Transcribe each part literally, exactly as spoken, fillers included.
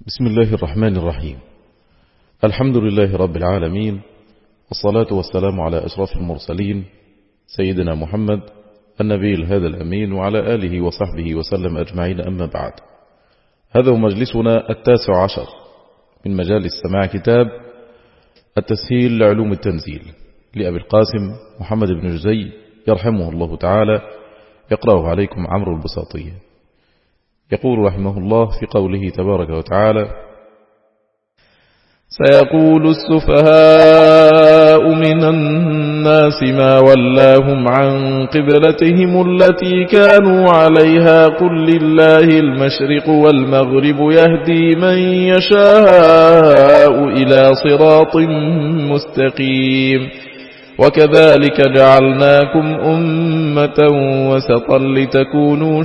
بسم الله الرحمن الرحيم. الحمد لله رب العالمين، والصلاة والسلام على أشرف المرسلين سيدنا محمد النبي الهادى الأمين وعلى آله وصحبه وسلم أجمعين، أما بعد. هذا مجلسنا التاسع عشر من مجالس سماع كتاب التسهيل لعلوم التنزيل لأبي القاسم محمد بن جزي يرحمه الله تعالى، يقرأه عليكم عمرو البساطي. يقول رحمه الله في قوله تبارك وتعالى: سيقول السفهاء من الناس ما ولاهم عن قبلتهم التي كانوا عليها قل لله المشرق والمغرب يهدي من يشاء إلى صراط مستقيم. وكذلك جعلناكم أمة وسطا لتكونوا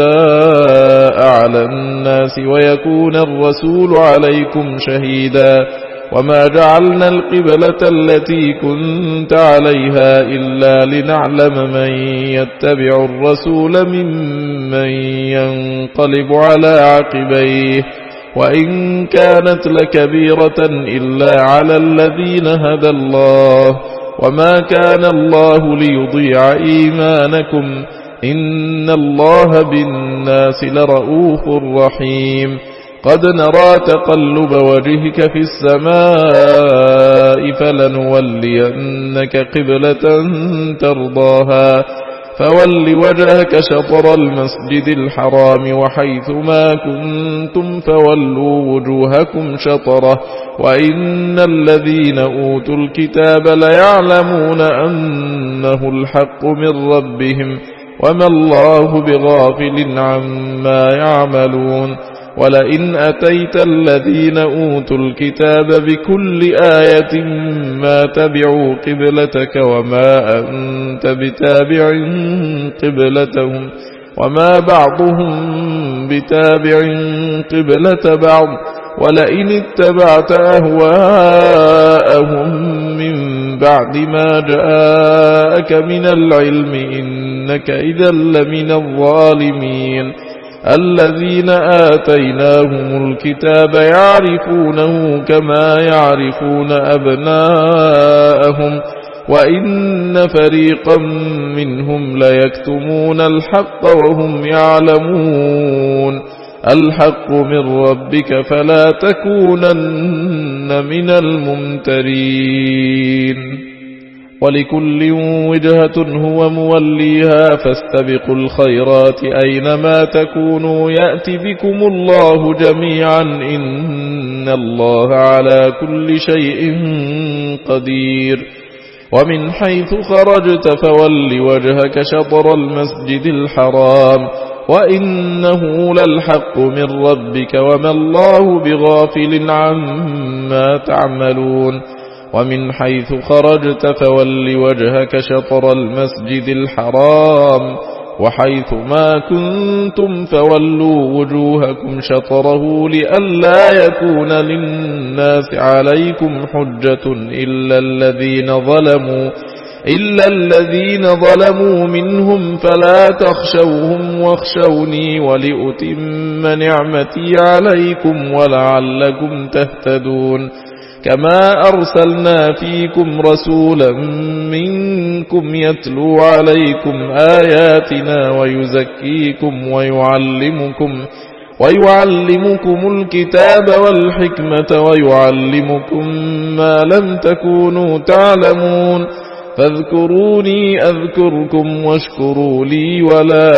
شهداء على الناس ويكون الرسول عليكم شهيدا. وما جعلنا القبلة التي كنت عليها إلا لنعلم من يتبع الرسول ممن ينقلب على عقبيه، وإن كانت لكبيرة إلا على الذين هدى الله، وما كان الله ليضيع إيمانكم إن الله بالناس لرؤوف رحيم. قد نرى تقلب وجهك في السماء فلنولينك قبلة ترضاها، فول وجهك شطر المسجد الحرام وحيث ما كنتم فولوا وجوهكم شطره، وإن الذين أوتوا الكتاب ليعلمون أنه الحق من ربهم، وما الله بغافل عما يعملون. ولئن أتيت الذين أوتوا الكتاب بكل آية ما تبعوا قبلتك وما أنت بتابع قبلتهم، وما بعضهم بتابع قبلة بعض. ولئن اتبعت أهواءهم من بعد ما جاءك من العلم إنك إذا لمن الظالمين. الذين آتيناهم الكتاب يعرفونه كما يعرفون أبناءهم، وإن فريقا منهم ليكتمون الحق وهم يعلمون. الحق من ربك فلا تكونن من الممترين. ولكل وجهة هو موليها فاستبقوا الخيرات أينما تكونوا يأت بكم الله جميعا إن الله على كل شيء قدير. ومن حيث خرجت فول وجهك شطر المسجد الحرام وإنه للحق من ربك وما الله بغافل عما تعملون. ومن حيث خرجت فول وجهك شطر المسجد الحرام وحيث ما كنتم فولوا وجوهكم شطره لئلا يكون للناس عليكم حجة إلا الذين ظلموا إلا الذين ظلموا منهم فلا تخشوهم واخشوني ولأتم نعمتي عليكم ولعلكم تهتدون. كما أرسلنا فيكم رسولا منكم يتلو عليكم آياتنا ويزكيكم ويعلمكم ويعلمكم الكتاب والحكمة ويعلمكم ما لم تكونوا تعلمون. فاذكروني أذكركم واشكروا لي ولا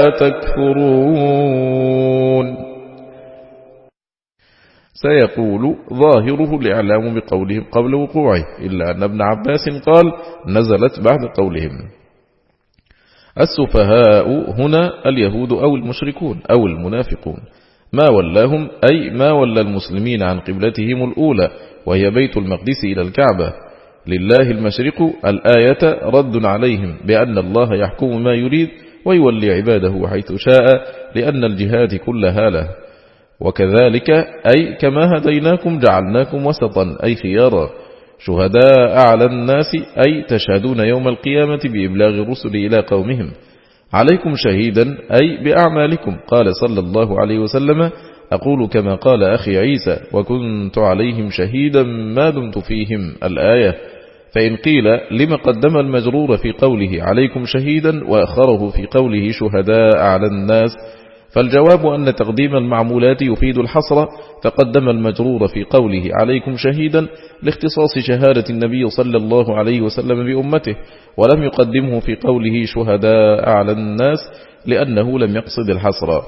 تكفرون. سيقول ظاهره الإعلام بقولهم قبل وقوعه، إلا أن ابن عباس قال نزلت بعد قولهم. السفهاء هنا اليهود أو المشركون أو المنافقون، ما ولاهم أي ما ولى المسلمين عن قبلتهم الأولى وهي بيت المقدس إلى الكعبة. لله المشرق الآية رد عليهم بأن الله يحكم ما يريد ويولي عباده حيث شاء، لأن الجهاد كلها له. وكذلك أي كما هديناكم جعلناكم وسطا أي خيارا شهداء على الناس أي تشهدون يوم القيامة بإبلاغ الرسل إلى قومهم. عليكم شهيدا أي بأعمالكم. قال صلى الله عليه وسلم: أقول كما قال أخي عيسى وكنت عليهم شهيدا ما دمت فيهم الآية. فإن قيل لما قدم المجرور في قوله عليكم شهيدا وأخره في قوله شهداء على الناس، فالجواب أن تقديم المعمولات يفيد الحصر، فقدم المجرور في قوله عليكم شهيدا لاختصاص شهادة النبي صلى الله عليه وسلم بأمته، ولم يقدمه في قوله شهداء على الناس لأنه لم يقصد الحصر.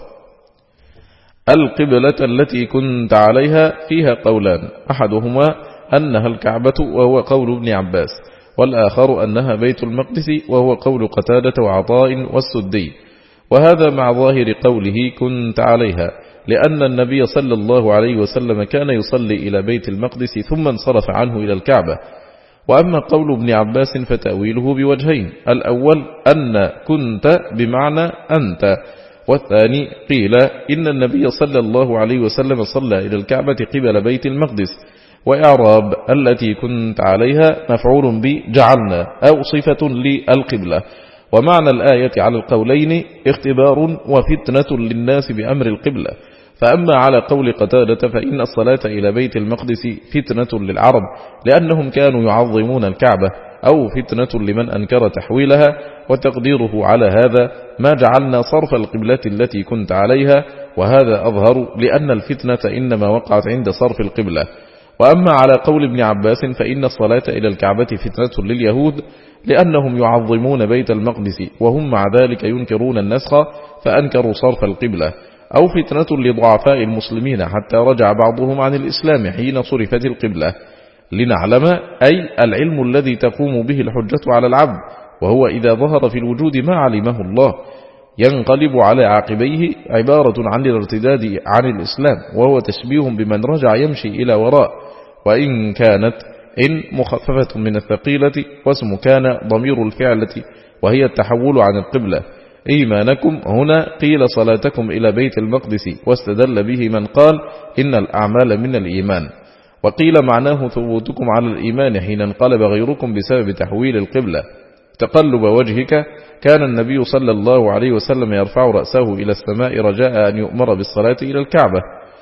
القبلة التي كنت عليها فيها قولان، أحدهما أنها الكعبة وهو قول ابن عباس، والآخر أنها بيت المقدس وهو قول قتادة وعطاء والسدي، وهذا مع ظاهر قوله كنت عليها، لأن النبي صلى الله عليه وسلم كان يصلي إلى بيت المقدس ثم انصرف عنه إلى الكعبة. وأما قول ابن عباس فتأويله بوجهين، الأول أن كنت بمعنى أنت، والثاني قيل إن النبي صلى الله عليه وسلم صلى إلى الكعبة قبل بيت المقدس، وإعراب التي كنت عليها مفعول بجعلنا أو صفة للقبلة. ومعنى الآية على القولين اختبار وفتنة للناس بأمر القبلة. فأما على قول قتادة فإن الصلاة إلى بيت المقدس فتنة للعرب لأنهم كانوا يعظمون الكعبة، أو فتنة لمن أنكر تحويلها، وتقديره على هذا ما جعلنا صرف القبلة التي كنت عليها، وهذا أظهر لأن الفتنة إنما وقعت عند صرف القبلة. وأما على قول ابن عباس فإن الصلاة إلى الكعبة فتنة لليهود لأنهم يعظمون بيت المقدس وهم مع ذلك ينكرون النسخ فأنكروا صرف القبلة، أو فتنة لضعفاء المسلمين حتى رجع بعضهم عن الإسلام حين صرفت القبلة، لنعلم أي العلم الذي تقوم به الحجة على العبد، وهو إذا ظهر في الوجود ما علمه الله ينقلب على عاقبيه، عبارة عن الارتداد عن الإسلام، وهو تشبيه بمن رجع يمشي إلى وراء، وإن كانت إن مخففة من الثقيلة، واسم كان ضمير الفعلة وهي التحول عن القبلة. إيمانكم هنا قيل صلاتكم إلى بيت المقدس، واستدل به من قال إن الأعمال من الإيمان، وقيل معناه ثبوتكم على الإيمان حين انقلب غيركم بسبب تحويل القبلة. تقلب وجهك كان النبي صلى الله عليه وسلم يرفع رأسه إلى السماء رجاء أن يؤمر بالصلاة إلى الكعبة،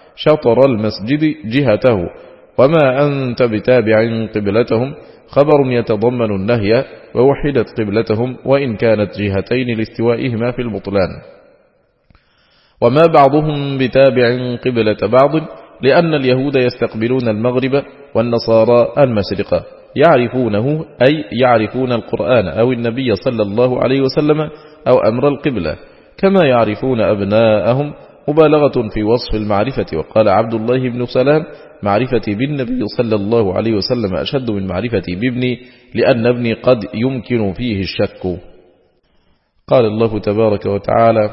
شطر المسجد جهته، وما أنت بتابع قبلتهم خبر يتضمن النهي، ووحدت قبلتهم وإن كانت جهتين لاستوائهما في البطلان. وما بعضهم بتابع قبلة بعض لأن اليهود يستقبلون المغرب والنصارى المشرق، يعرفونه أي يعرفون القرآن أو النبي صلى الله عليه وسلم أو أمر القبلة كما يعرفون أبناءهم، مبالغة في وصف المعرفة. وقال عبد الله بن سلام معرفتي بالنبي صلى الله عليه وسلم أشد من معرفتي بابني، لأن ابني قد يمكن فيه الشك. قال الله تبارك وتعالى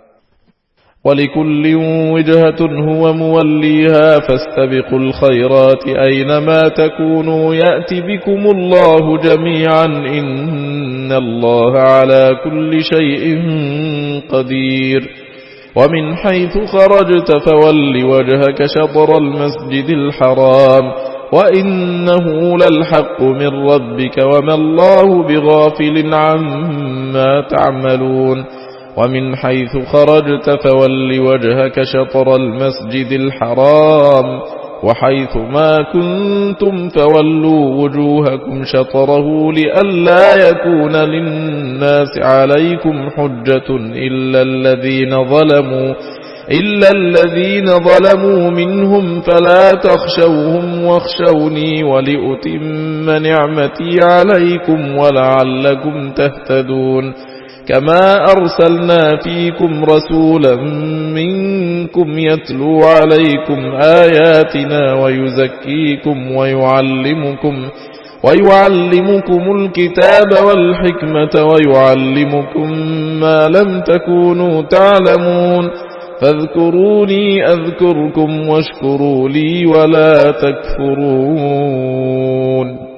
ولكل وجهة هو موليها فاستبقوا الخيرات أينما تكونوا يأتي بكم الله جميعا إن الله على كل شيء قدير. ومن حيث خرجت فول وجهك شطر المسجد الحرام وإنه للحق من ربك وما الله بغافل عما تعملون. ومن حيث خرجت فول وجهك شطر المسجد الحرام وحيث ما كنتم فولوا وجوهكم شطره لئلا يكون للناس عليكم حجة إلا الذين ظلموا إلا الذين ظلموا منهم فلا تخشوهم واخشوني ولأتم نعمتي عليكم ولعلكم تهتدون. كما أرسلنا فيكم رسولا منكم يتلو عليكم آياتنا ويزكيكم ويعلمكم ويعلمكم الكتاب والحكمة ويعلمكم ما لم تكونوا تعلمون فاذكروني أذكركم واشكروا لي ولا تكفرون.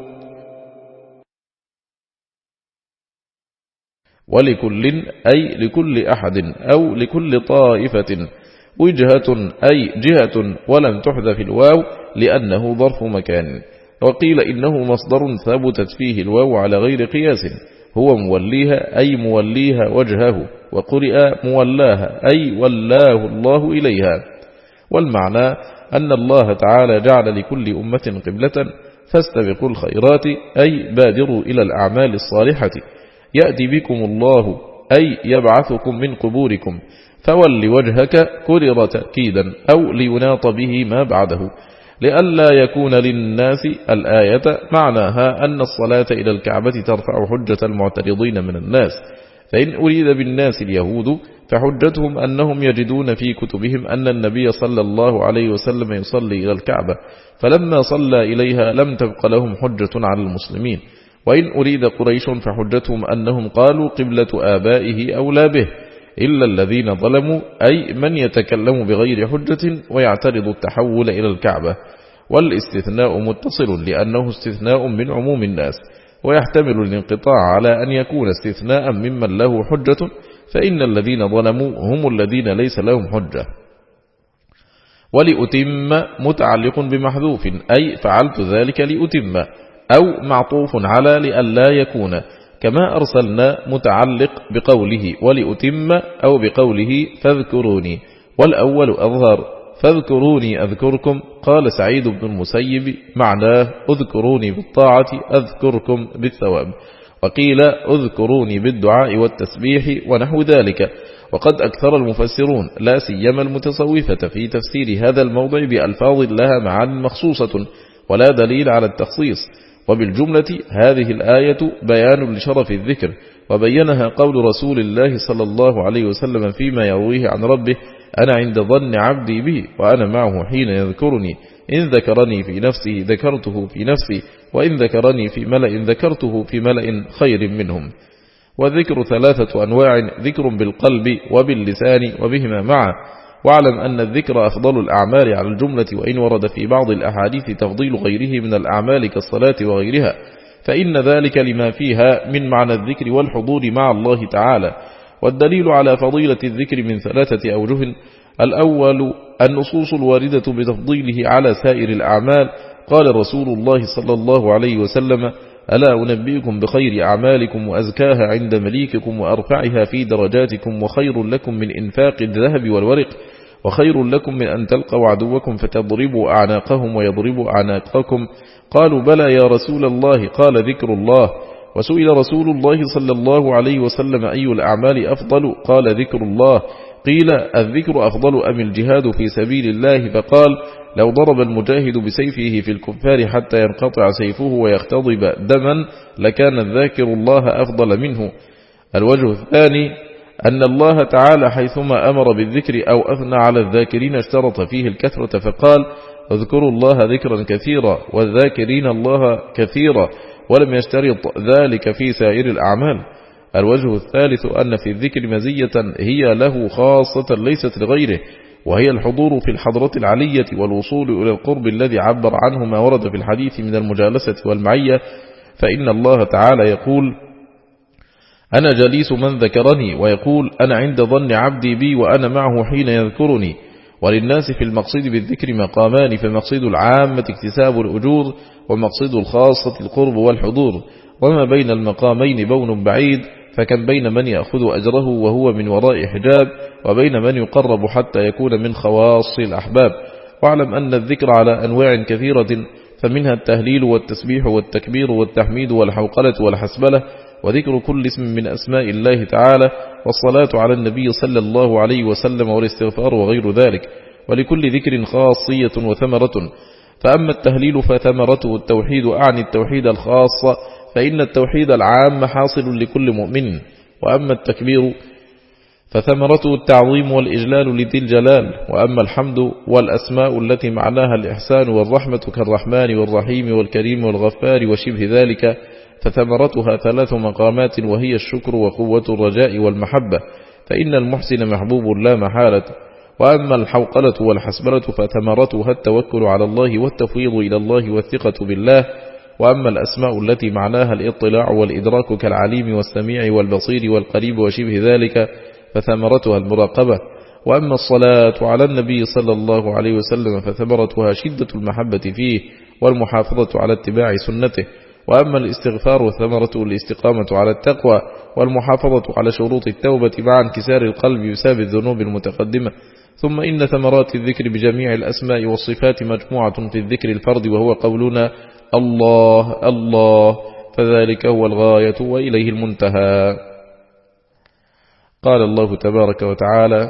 ولكل أي لكل أحد أو لكل طائفة وجهة أي جهة ولم تحذف الواو لأنه ظرف مكان. وقيل إنه مصدر ثبتت فيه الواو على غير قياس، هو موليها أي موليها وجهه، وقرئ مولاها أي ولاه الله إليها. والمعنى أن الله تعالى جعل لكل أمة قبلة فاستبقوا الخيرات أي بادروا إلى الأعمال الصالحة يأتي بكم الله أي يبعثكم من قبوركم فول وجهك كرر تأكيدا أو ليناط به ما بعده لئلا يكون للناس الآية معناها أن الصلاة إلى الكعبة ترفع حجة المعترضين من الناس فإن أريد بالناس اليهود فحجتهم أنهم يجدون في كتبهم أن النبي صلى الله عليه وسلم يصلي إلى الكعبة فلما صلى إليها لم تبق لهم حجة على المسلمين وإن أريد قريش فحجتهم أنهم قالوا قبلة آبائه أولى به إلا الذين ظلموا أي من يتكلم بغير حجة ويعترض التحول إلى الكعبة والاستثناء متصل لأنه استثناء من عموم الناس ويحتمل الانقطاع على أن يكون استثناء ممن له حجة فإن الذين ظلموا هم الذين ليس لهم حجة ولأتم متعلق بمحذوف أي فعلت ذلك لأتم أو معطوف على لئلا يكون كما أرسلنا متعلق بقوله ولأتم أو بقوله فاذكروني والأول أظهر فاذكروني أذكركم قال سعيد بن المسيب معناه اذكروني بالطاعة أذكركم بالثواب وقيل اذكروني بالدعاء والتسبيح ونحو ذلك وقد أكثر المفسرون لا سيما المتصوفة في تفسير هذا الموضع بألفاظ لها معان مخصوصة ولا دليل على التخصيص وبالجملة هذه الآية بيان لشرف الذكر وبينها قول رسول الله صلى الله عليه وسلم فيما يرويه عن ربه أنا عند ظن عبدي بي وأنا معه حين يذكرني إن ذكرني في نفسه ذكرته في نفسي وإن ذكرني في ملأ ذكرته في ملأ خير منهم والذكر ثلاثة أنواع ذكر بالقلب وباللسان وبهما معا واعلم أن الذكر أفضل الأعمال على الجملة وإن ورد في بعض الأحاديث تفضيل غيره من الأعمال كالصلاة وغيرها فإن ذلك لما فيها من معنى الذكر والحضور مع الله تعالى والدليل على فضيلة الذكر من ثلاثة أوجه الأول النصوص الواردة بتفضيله على سائر الأعمال قال رسول الله صلى الله عليه وسلم ألا أنبئكم بخير أعمالكم وأزكاها عند مليككم وأرفعها في درجاتكم وخير لكم من إنفاق الذهب والورق وخير لكم من أن تلقوا عدوكم فتضربوا أعناقهم ويضربوا أعناقكم قالوا بلى يا رسول الله قال ذكر الله وسئل رسول الله صلى الله عليه وسلم أي الأعمال أفضل قال ذكر الله قيل الذكر أفضل أم الجهاد في سبيل الله فقال لو ضرب المجاهد بسيفه في الكفار حتى ينقطع سيفه ويختضب دما لكان الذاكر الله أفضل منه الوجه الثاني أن الله تعالى حيثما أمر بالذكر أو أثنى على الذاكرين اشترط فيه الكثرة فقال اذكروا الله ذكرا كثيرا والذاكرين الله كثيرا ولم يشترط ذلك في سائر الأعمال الوجه الثالث أن في الذكر مزية هي له خاصة ليست لغيره وهي الحضور في الحضرة العلية والوصول إلى القرب الذي عبر عنه ما ورد في الحديث من المجالسة والمعية فإن الله تعالى يقول أنا جليس من ذكرني ويقول أنا عند ظن عبدي بي وأنا معه حين يذكرني وللناس في المقصد بالذكر مقامان فمقصد العامة اكتساب الأجور ومقصد الخاصة القرب والحضور وما بين المقامين بون بعيد فكم بين من يأخذ أجره وهو من وراء حجاب وبين من يقرب حتى يكون من خواص الأحباب واعلم أن الذكر على أنواع كثيرة فمنها التهليل والتسبيح والتكبير والتحميد والحوقلة والحسبلة وذكر كل اسم من أسماء الله تعالى والصلاة على النبي صلى الله عليه وسلم والاستغفار وغير ذلك ولكل ذكر خاصية وثمرة فأما التهليل فثمرته التوحيد أعني التوحيد الخاص فإن التوحيد العام حاصل لكل مؤمن وأما التكبير فثمرته التعظيم والإجلال لذي الجلال وأما الحمد والأسماء التي معناها الإحسان والرحمة كالرحمن والرحيم والكريم والغفار وشبه ذلك فثمرتها ثلاث مقامات وهي الشكر وقوة الرجاء والمحبة فإن المحسن محبوب لا محالة وأما الحوقلة والحسبلة فثمرتها التوكل على الله والتفويض إلى الله والثقة بالله وأما الأسماء التي معناها الإطلاع والإدراك كالعليم والسميع والبصير والقريب وشبه ذلك فثمرتها المراقبة وأما الصلاة على النبي صلى الله عليه وسلم فثمرتها شدة المحبة فيه والمحافظة على اتباع سنته وأما الاستغفار ثمرته الاستقامة على التقوى والمحافظة على شروط التوبة مع انكسار القلب بسبب الذنوب المتقدمة ثم إن ثمرات الذكر بجميع الأسماء والصفات مجموعة في الذكر الفرد، وهو قولنا الله الله، فذلك هو الغاية وإليه المنتهى. قال الله تبارك وتعالى: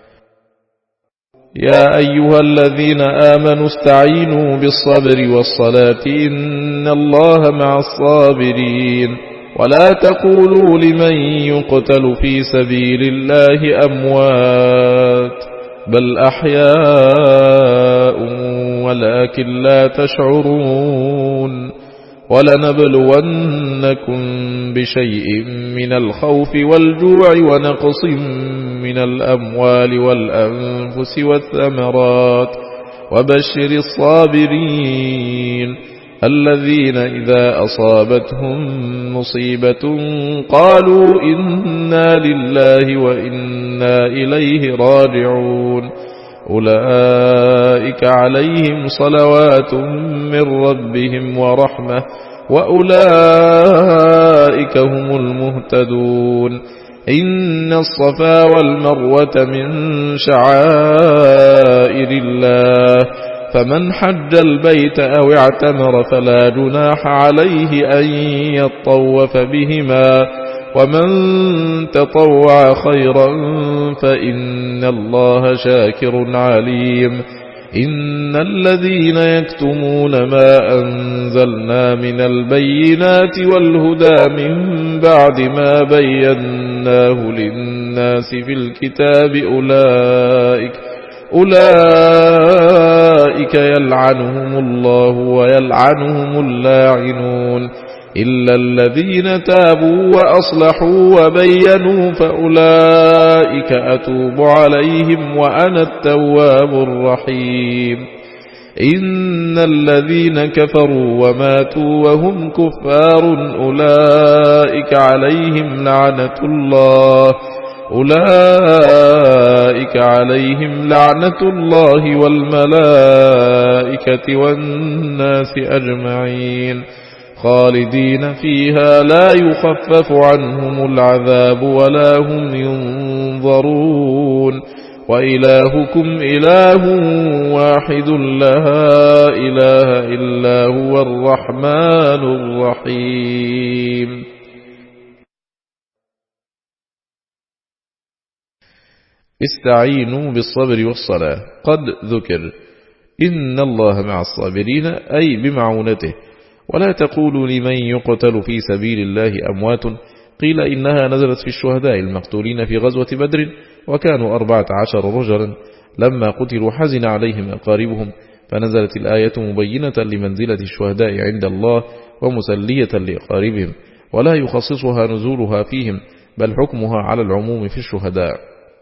يا أيها الذين آمنوا استعينوا بالصبر والصلاة إن الله مع الصابرين ولا تقولوا لمن يقتل في سبيل الله أموات بل أحياء ولكن لا تشعرون ولنبلونكم بشيء من الخوف والجوع ونقص من الأموال والأنفس والثمرات وبشر الصابرين الذين إذا أصابتهم مصيبة قالوا إنا لله وإنا إليه راجعون أولئك عليهم صلوات من ربهم ورحمة وأولئك هم المهتدون إن الصفا والمروة من شعائر الله فمن حج البيت أو اعتمر فلا جناح عليه أن يطوف بهما ومن تطوع خيرا فإن الله شاكر عليم إن الذين يكتمون ما أنزلنا من البينات والهدى من بعد ما بيناه للناس في الكتاب أولئك أولئك يلعنهم الله ويلعنهم اللاعنون إلا الذين تابوا وأصلحوا وبينوا فأولئك أتوب عليهم وأنا التواب الرحيم إن الذين كفروا وماتوا وهم كفار أولئك عليهم لعنة الله أولئك عليهم لعنة الله والملائكة والناس أجمعين خالدين فيها لا يخفف عنهم العذاب ولا هم ينظرون وإلهكم إله واحد لا إله إلا هو الرحمن الرحيم. استعينوا بالصبر والصلاة. قد ذكر إن الله مع الصابرين أي بمعونته. ولا تقولوا لمن يقتل في سبيل الله أموات، قيل إنها نزلت في الشهداء المقتولين في غزوة بدر وكانوا أربعة عشر رجلا لما قتلوا حزن عليهم أقاربهم فنزلت الآية مبينة لمنزلة الشهداء عند الله ومسلية لأقاربهم، ولا يخصصها نزولها فيهم بل حكمها على العموم في الشهداء.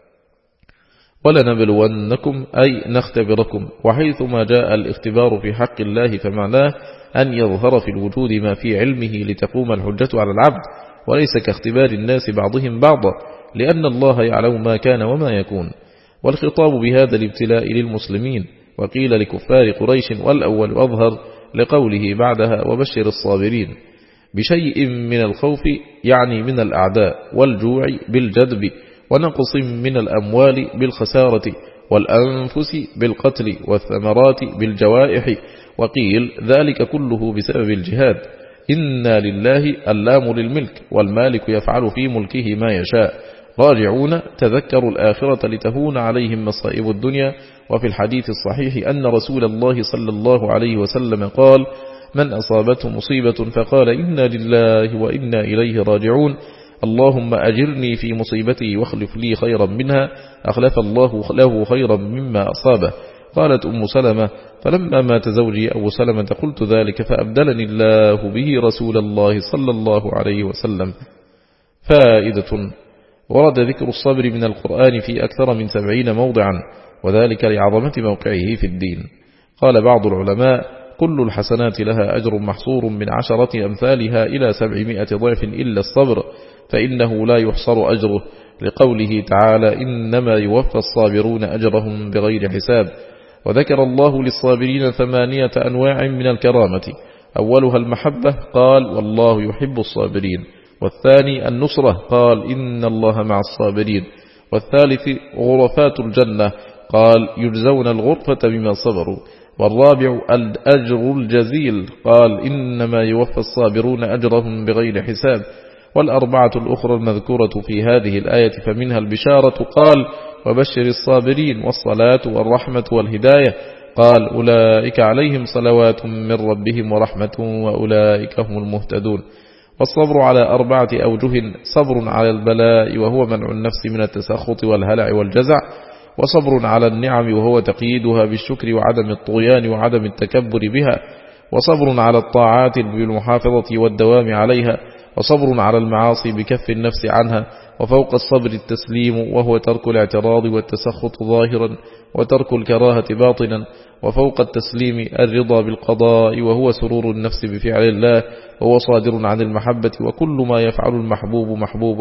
ولنبلونكم أي نختبركم، وحيثما جاء الاختبار في حق الله فمعناه أن يظهر في الوجود ما في علمه لتقوم الحجة على العبد، وليس كاختبار الناس بعضهم بعضا، لأن الله يعلم ما كان وما يكون. والخطاب بهذا الابتلاء للمسلمين، وقيل لكفار قريش والأول أظهر لقوله بعدها وبشر الصابرين بشيء من الخوف يعني من الأعداء، والجوع بالجدب، ونقص من الأموال بالخسارة، والأنفس بالقتل، والثمرات بالجوائح. وقيل ذلك كله بسبب الجهاد. إنا لله اللام للملك، والمالك يفعل في ملكه ما يشاء. راجعون تذكروا الآخرة لتهون عليهم مصائب الدنيا. وفي الحديث الصحيح أن رسول الله صلى الله عليه وسلم قال: من أصابته مصيبة فقال إنا لله وإنا إليه راجعون اللهم أجرني في مصيبتي واخلف لي خيرا منها، أخلف الله له خيرا مما أصابه. قالت أم سلمة: فلما مات زوجي أبو سلمة قلت ذلك فأبدلني الله به رسول الله صلى الله عليه وسلم. فائدة: ورد ذكر الصبر من القرآن في أكثر من سبعين موضعا، وذلك لعظمة موقعه في الدين. قال بعض العلماء: كل الحسنات لها أجر محصور من عشرة أمثالها إلى سبعمائة ضعف إلا الصبر، فإنه لا يحصر أجره، لقوله تعالى: إنما يوفى الصابرون أجرهم بغير حساب. وذكر الله للصابرين ثمانية أنواع من الكرامة: أولها المحبة، قال: والله يحب الصابرين. والثاني النصرة، قال: إن الله مع الصابرين. والثالث غرفات الجنة، قال يجزون الغرفة بما صبروا. والرابع الأجر الجزيل، قال إنما يوفى الصابرون أجرهم بغير حساب. والأربعة الأخرى المذكورة في هذه الآية فمنها البشارة، قال وبشر الصابرين، والصلاة والرحمة والهداية، قال أولئك عليهم صلوات من ربهم ورحمة وأولئك هم المهتدون. والصبر على أربعة أوجه: صبر على البلاء وهو منع النفس من التسخط والهلع والجزع، وصبر على النعم وهو تقييدها بالشكر وعدم الطغيان وعدم التكبر بها، وصبر على الطاعات بالمحافظة والدوام عليها، وصبر على المعاصي بكف النفس عنها، وفوق الصبر التسليم وهو ترك الاعتراض والتسخط ظاهرا وترك الكراهة باطنا، وفوق التسليم الرضا بالقضاء وهو سرور النفس بفعل الله وهو صادر عن المحبة، وكل ما يفعل المحبوب محبوب.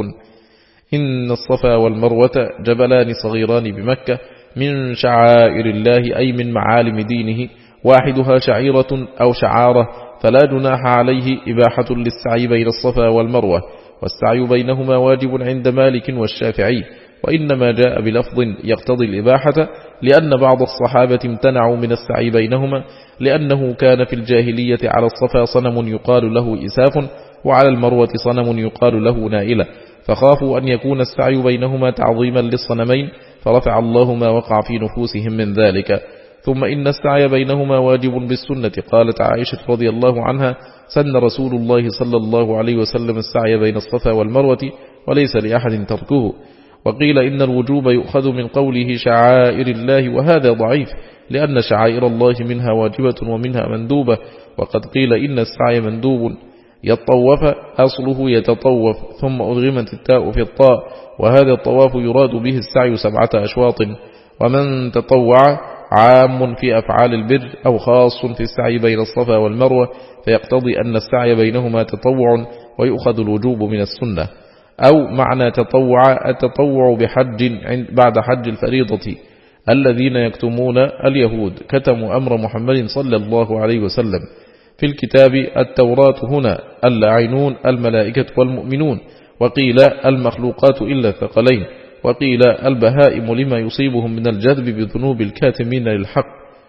إن الصفا والمروة جبلان صغيران بمكة من شعائر الله، أي من معالم دينه، واحدها شعيرة أو شعارة، فلا جناح عليه إباحة للسعي بين الصفا والمروة، والسعي بينهما واجب عند مالك والشافعي، وإنما جاء بلفظ يقتضي الإباحة لأن بعض الصحابة امتنعوا من السعي بينهما، لأنه كان في الجاهلية على الصفا صنم يقال له إساف، وعلى المروة صنم يقال له نائلة، فخافوا أن يكون السعي بينهما تعظيما للصنمين، فرفع الله ما وقع في نفوسهم من ذلك. ثم إن السعي بينهما واجب بالسنة. قالت عائشة رضي الله عنها: سن رسول الله صلى الله عليه وسلم السعي بين الصفا والمروة وليس لأحد تركه. وقيل إن الوجوب يؤخذ من قوله شعائر الله، وهذا ضعيف، لأن شعائر الله منها واجبة ومنها مندوبة. وقد قيل إن السعي مندوب. يطوف أصله يتطوف، ثم أدغمت التاء في الطاء، وهذا الطواف يراد به السعي سبعة أشواط. ومن تطوع عام في أفعال البر أو خاص في السعي بين الصفا والمروة، فيقتضي أن السعي بينهما تطوع ويؤخذ الوجوب من السنة. أو معنى تطوع التطوع بحج بعد حج الفريضة. الذين يكتمون اليهود كتموا أمر محمد صلى الله عليه وسلم. في الكتاب التوراة هنا اللاعنون الملائكة والمؤمنون، وقيل المخلوقات إلا الثقلين، وقيل البهائم لما يصيبهم من الجذب بذنوب الكاتمين للحق.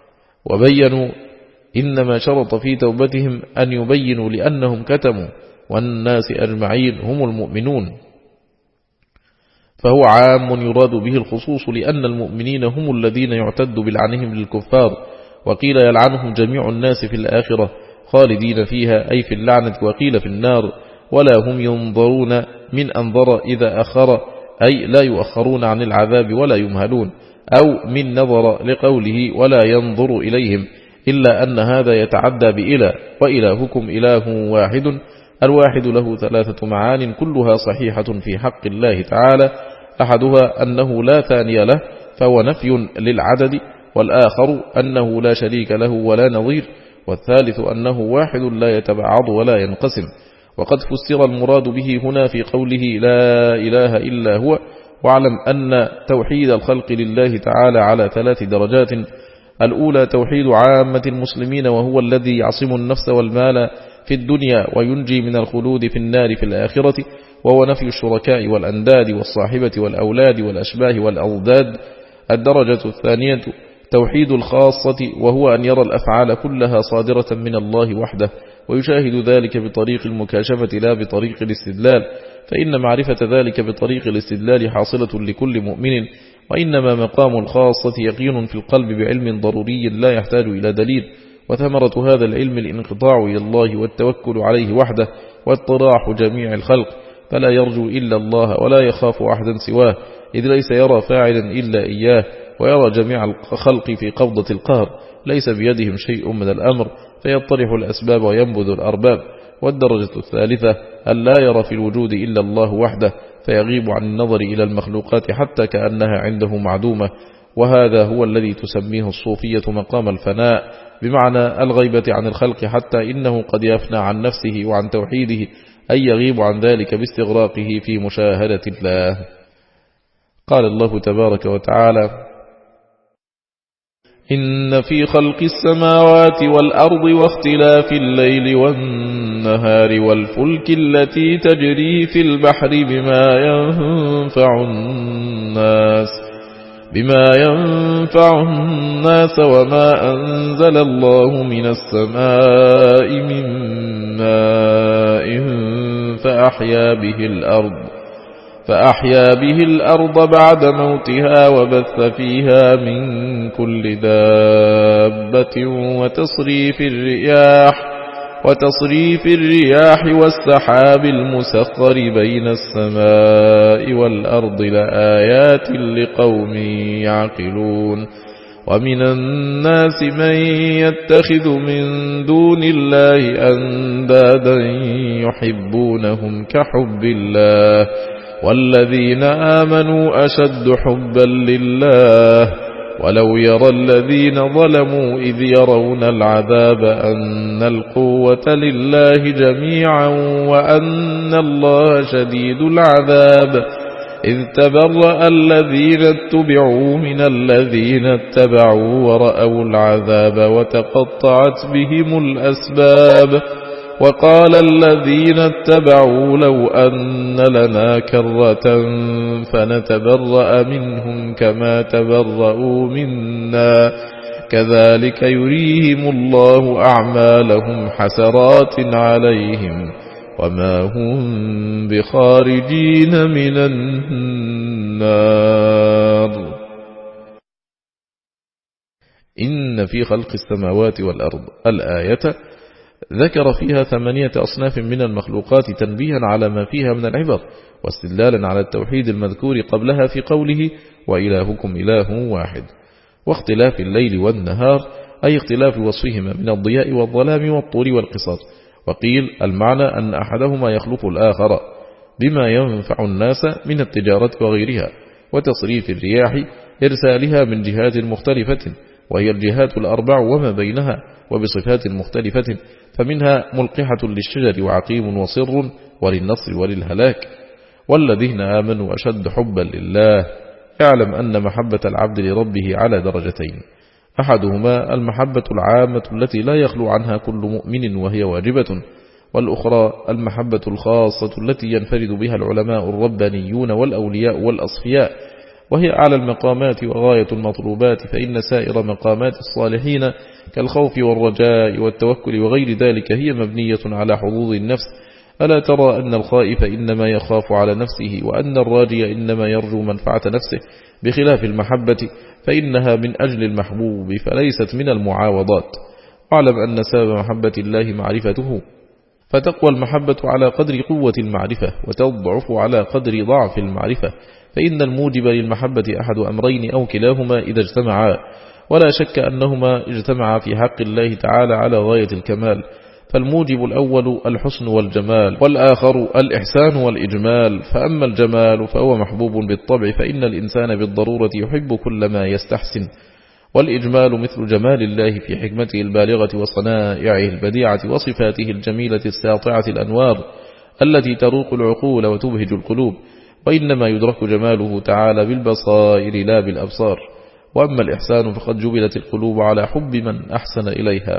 وبينوا إنما شرط في توبتهم أن يبينوا لأنهم كتموا، والناس أجمعين هم المؤمنون، فهو عام يراد به الخصوص، لأن المؤمنين هم الذين يعتد بلعنهم للكفار. وقيل يلعنهم جميع الناس في الآخرة خالدين فيها، أي في اللعنة، وقيل في النار. ولا هم ينظرون من أنظر إذا أخر، أي لا يؤخرون عن العذاب ولا يمهلون، أو من نظر لقوله ولا ينظر إليهم، إلا أن هذا يتعدى بإله، وإلهكم إله واحد. الواحد له ثلاثة معان كلها صحيحة في حق الله تعالى: أحدها أنه لا ثاني له فهو نفي للعدد، والآخر أنه لا شريك له ولا نظير، والثالث أنه واحد لا يتبعض ولا ينقسم. وقد فسر المراد به هنا في قوله لا إله إلا هو. واعلم أن توحيد الخلق لله تعالى على ثلاث درجات: الأولى توحيد عامة المسلمين، وهو الذي يعصم النفس والمال في الدنيا وينجي من الخلود في النار في الآخرة، وهو نفي الشركاء والأنداد والصاحبة والأولاد والأشباه والأضداد. الدرجة الثانية توحيد الخاصة، وهو أن يرى الأفعال كلها صادرة من الله وحده، ويشاهد ذلك بطريق المكاشفة لا بطريق الاستدلال، فإن معرفة ذلك بطريق الاستدلال حاصلة لكل مؤمن، وإنما مقام الخاصة يقين في القلب بعلم ضروري لا يحتاج إلى دليل. وثمرة هذا العلم الانقطاع إلى الله والتوكل عليه وحده واطراح جميع الخلق، فلا يرجو إلا الله ولا يخاف أحدا سواه، إذ ليس يرى فاعلا إلا إياه، ويرى جميع الخلق في قبضة القهر، ليس بيدهم شيء من الأمر، فيطرح الأسباب وينبذ الأرباب. والدرجة الثالثة أن لا يرى في الوجود إلا الله وحده، فيغيب عن النظر إلى المخلوقات حتى كأنها عنده معدومة، وهذا هو الذي تسميه الصوفية مقام الفناء، بمعنى الغيبة عن الخلق، حتى إنه قد يفنى عن نفسه وعن توحيده، أي يغيب عن ذلك باستغراقه في مشاهدة الله. قال الله تبارك وتعالى: إن في خلق السماوات والأرض واختلاف الليل والنهار والفلك التي تجري في البحر بما ينفع الناس بما ينفع الناس وما أنزل الله من السماء من ماء فأحيا به الأرض فأحيا به الأرض بعد موتها وبث فيها من كل دابة وتصريف الرياح وتصريف الرياح والسحاب المسخر بين السماء والأرض لآيات لقوم يعقلون ومن الناس من يتخذ من دون الله أندادا يحبونهم كحب الله والذين آمنوا أشد حبا لله ولو يرى الذين ظلموا إذ يرون العذاب أن القوة لله جميعا وأن الله شديد العذاب إذ تبرأ الذين اتبعوا من الذين اتبعوا ورأوا العذاب وتقطعت بهم الأسباب وقال الذين اتبعوا لو أن لنا كرة فنتبرأ منهم كما تبرأوا منا كذلك يريهم الله أعمالهم حسرات عليهم وما هم بخارجين من النار. إن في خلق السماوات والأرض الآية ذكر فيها ثمانية أصناف من المخلوقات تنبيها على ما فيها من العبر واستدلالا على التوحيد المذكور قبلها في قوله وإلهكم إله واحد، واختلاف الليل والنهار أي اختلاف وصفهما من الضياء والظلام والطول والقصر. وقيل المعنى أن أحدهما يخلق الآخر بما ينفع الناس من التجارة وغيرها، وتصريف الرياح إرسالها من جهات مختلفة وهي الجهات الأربع وما بينها وبصفات مختلفة، فمنها ملقحة للشجر وعقيم وصر وللنصر وللهلاك. والذين آمنوا أشد حبا لله. اعلم أن محبة العبد لربه على درجتين، أحدهما المحبة العامة التي لا يخلو عنها كل مؤمن وهي واجبة، والأخرى المحبة الخاصة التي ينفرد بها العلماء الربانيون والأولياء والأصفياء، وهي أعلى المقامات وغاية المطلوبات، فإن سائر مقامات الصالحين كالخوف والرجاء والتوكل وغير ذلك هي مبنية على حظوظ النفس. ألا ترى أن الخائف إنما يخاف على نفسه وأن الراجي إنما يرجو منفعة نفسه، بخلاف المحبة فإنها من أجل المحبوب فليست من المعاوضات. واعلم أن سبب محبة الله معرفته، فتقوى المحبة على قدر قوة المعرفة وتضعف على قدر ضعف المعرفة، فإن الموجب للمحبة أحد أمرين أو كلاهما إذا اجتمعا، ولا شك أنهما اجتمعا في حق الله تعالى على غاية الكمال. فالموجب الأول الحسن والجمال، والآخر الإحسان والإجمال. فأما الجمال فهو محبوب بالطبع، فإن الإنسان بالضرورة يحب كل ما يستحسن، والإجمال مثل جمال الله في حكمته البالغة وصنائعه البديعة وصفاته الجميلة الساطعة الأنوار التي تروق العقول وتبهج القلوب، وإنما يدرك جماله تعالى بالبصائر لا بالأبصار. وأما الإحسان فقد جبلت القلوب على حب من أحسن إليها،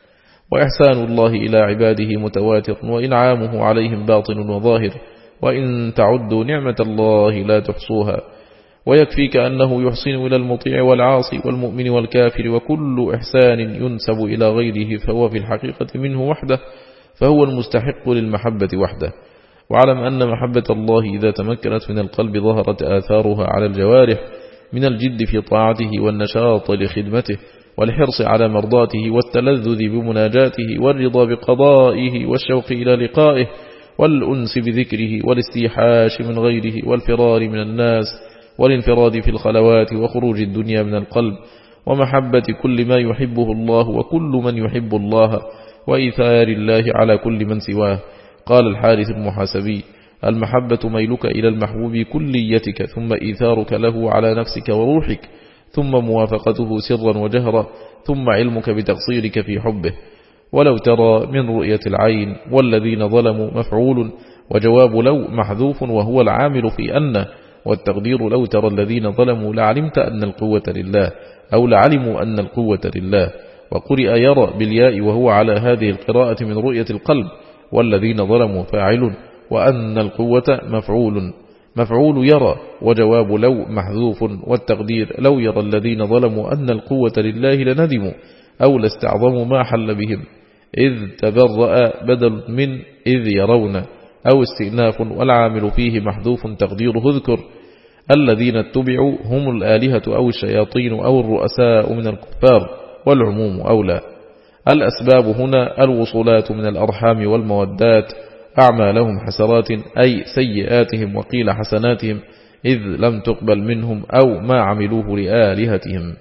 وإحسان الله إلى عباده متواتر وإنعامه عليهم باطن وظاهر، وإن تعدوا نعمة الله لا تحصوها. ويكفيك أنه يحسن إلى المطيع والعاصي والمؤمن والكافر، وكل إحسان ينسب إلى غيره فهو في الحقيقة منه وحده، فهو المستحق للمحبة وحده. واعلم أن محبة الله إذا تمكنت من القلب ظهرت آثارها على الجوارح من الجد في طاعته والنشاط لخدمته والحرص على مرضاته والتلذذ بمناجاته والرضا بقضائه والشوق إلى لقائه والأنس بذكره والاستيحاش من غيره والفرار من الناس والانفراد في الخلوات وخروج الدنيا من القلب ومحبة كل ما يحبه الله وكل من يحب الله وإيثار الله على كل من سواه. قال الحارث المحاسبي: المحبة ميلك إلى المحبوب كليتك، ثم إيثارك له على نفسك وروحك، ثم موافقته سرا وجهرا، ثم علمك بتقصيرك في حبه. ولو ترى من رؤية العين والذين ظلموا مفعول، وجواب لو محذوف وهو العامل في أن، والتقدير لو ترى الذين ظلموا لعلمت أن القوة لله، أو لعلموا أن القوة لله. وقرئ يرى بالياء وهو على هذه القراءة من رؤية القلب، والذين ظلموا فاعل، وأن القوة مفعول. مفعول يرى، وجواب لو محذوف، والتقدير لو يرى الذين ظلموا أن القوة لله لندموا أو لاستعظموا ما حل بهم، إذ تبرأ بدل من إذ يرون، أو استئناف، والعامل فيه محذوف تقديره اذكر الذين اتبعوا هم الآلهة أو الشياطين أو الرؤساء من الكفار، والعموم أولى. الأسباب هنا الوصولات من الأرحام والمودات، أعمالهم حسرات أي سيئاتهم، وقيل حسناتهم إذ لم تقبل منهم أو ما عملوه لآلهتهم.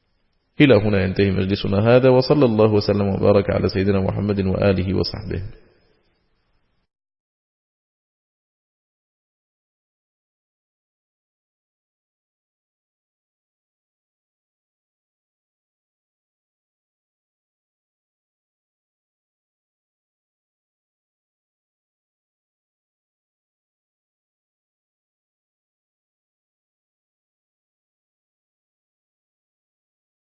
إلى هنا ينتهي مجلسنا هذا، وصلى الله وسلم وبارك على سيدنا محمد وآله وصحبه.